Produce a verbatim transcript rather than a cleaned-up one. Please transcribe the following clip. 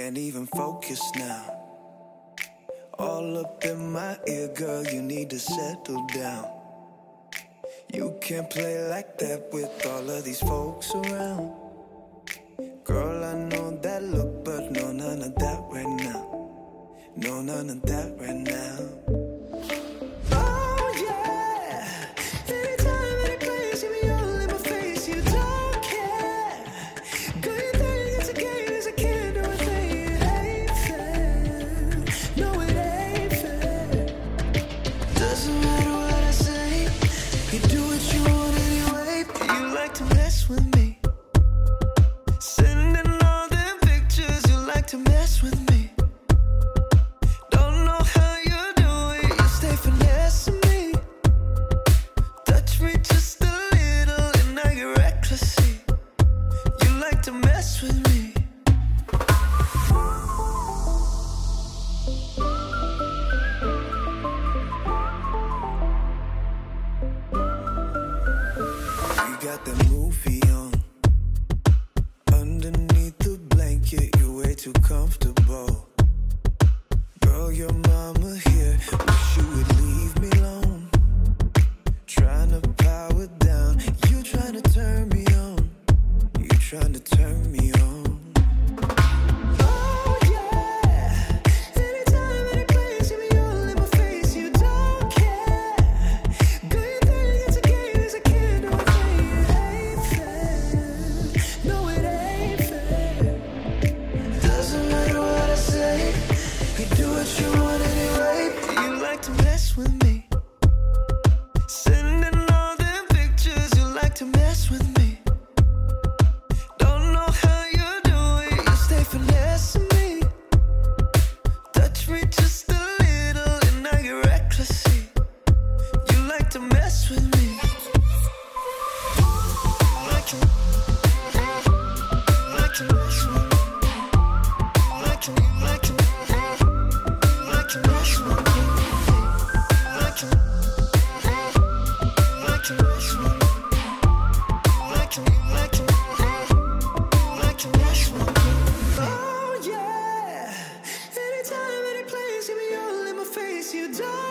can't even focus now. All up in my ear, girl, you need to settle down. You can't play like that with all of these folks around. Girl, I know that look, but no, none of that right now. No, none of that right now. Oh yeah, anytime, any place, you be all in my face, you don't care. Girl, you think it's a game, it's a kid, or a thing, it ain't fair. No, it ain't fair. Doesn't matter what I say, you do what you want anyway. You like to mess with me, sending all them pictures, you like to mess with me. Got the movie on. Underneath the blanket, you're way too comfortable. Girl, your mama here, wish you would leave me alone. Trying to power down, you trying to turn me on. You trying to turn me on. You don't